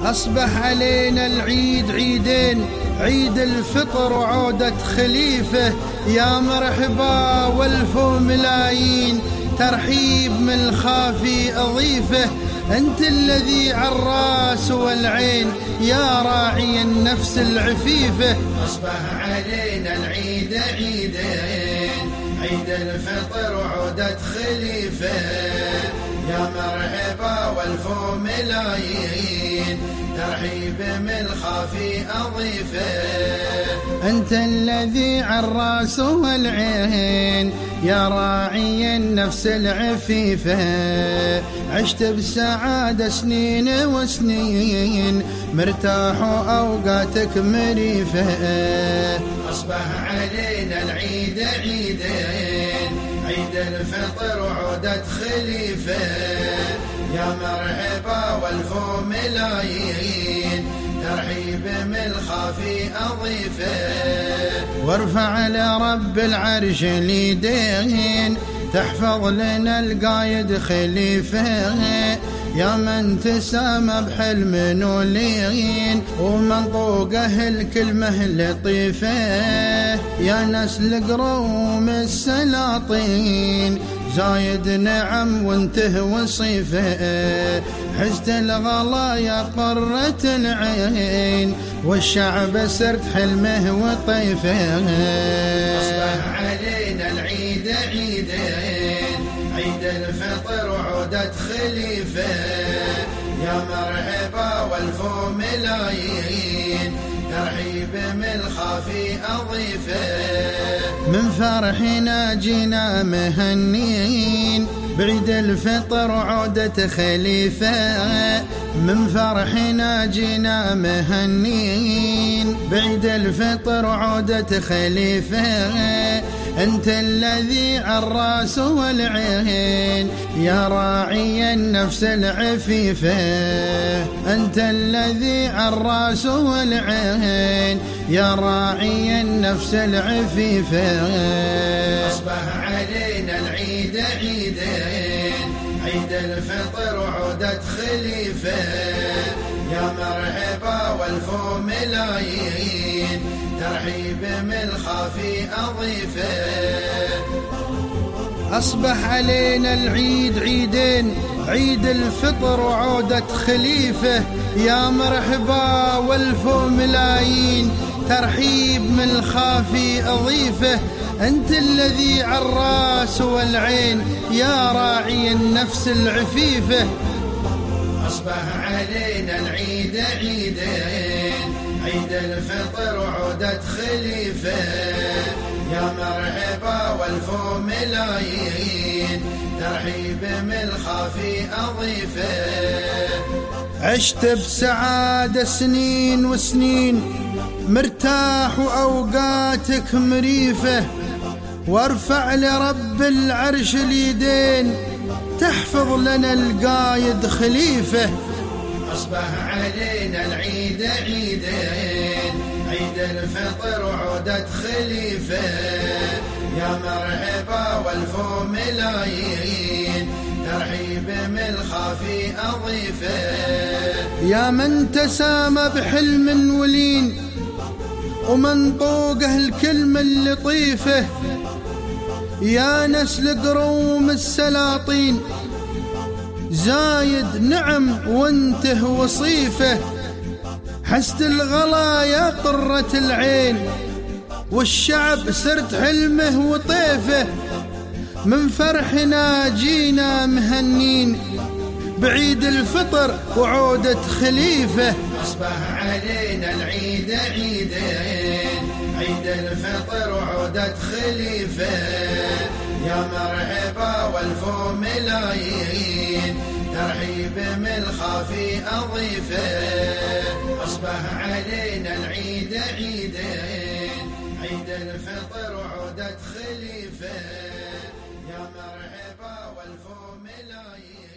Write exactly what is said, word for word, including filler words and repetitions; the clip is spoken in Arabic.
أصبح علينا العيد عيدين، عيد الفطر وعودة خليفة. يا مرحبا والف ملايين، ترحيب من الخافي أضيفه. أنت الذي عالراس والعين، يا راعي النفس العفيفة. أصبح علينا العيد عيدين، عيد الفطر وعودة خليفة. يا مرحبا والف ملايين، ترحيب من الخافي أضيفه. أنت الذي عالراس والعين، يا راعي النفس العفيفة. عشت بسعادة سنين وسنين، مرتاح وأوقاتك مريفة. أصبح علينا العيد عيدين، عيد الفطر وعودة خليفة. يا مرحبا والف ملايين، ترحيب من الخافي أضيفه. وارفع لرب العرش اليدين، تحفظ لنا القايد خليفة. يا من تسامى بحلم ولين، ومنطوقه الكلمة لطيفة. يا نسل قروم السلاطين، زايد نعم وانته وصيفه. حزت الغلا يا قرة العين، والشعب سرت حلمه وطيفه. أصبح علينا العيد عيدين، عيد الفطر وعودة خليفة. يا مرحبا والف ملايين، ترحيب من الخافي أضيفه. من فرحنا جينا مهنين، بعيد الفطر وعودة خليفة. من فرحنا جينا مهنين، بعيد الفطر وعودة خليفة. أنت الذي عالراس والعين، يا راعي النفس العفيفة. أنت الذي عالراس والعين، يا راعي النفس العفيفة. أصبح علينا العيد عيدين، عيد الفطر وعودة خليفة. يا مرحبا والف ملايين، ترحيب من الخافي أضيفه. أصبح علينا العيد عيدين، عيد الفطر وعودة خليفة. يا مرحبا والف ملايين، ترحيب من الخافي أضيفه. أنت الذي عالراس والعين، يا راعي النفس العفيفة. أصبح علينا العيد عيدين، عيد الفطر وعودة خليفة. يا مرحبا والف ملايين، ترحيب من الخافي أضيفه. عشت بسعادة سنين وسنين، مرتاح وأوقاتك مريفة. وارفع لرب العرش اليدين، تحفظ لنا القايد خليفة. أصبح علينا العيد عيدين، عيد الفطر وعودة خليفة. يا مرحبا والف ملايين، ترحيب من الخافي أضيفه. يا من تسامى بحلم ولين، ومنطوقه الكلمة اللطيفة. يا نسل قروم السلاطين، زايد نعم وانته وصيفه. حست الغلا يا قرة العين، والشعب سرت حلمه وطيفه. من فرحنا جينا مهنين، بعيد الفطر وعودة خليفة. أصبح علينا العيد عيدين، عيد الفطر وعودة خليفة. يا مرحبا والف ملايين، ترحيب من الخافي أضيفه. أصبح علينا العيد عيدين، عيد الفطر وعودة خليفة. يا مرحبا والف ملايين.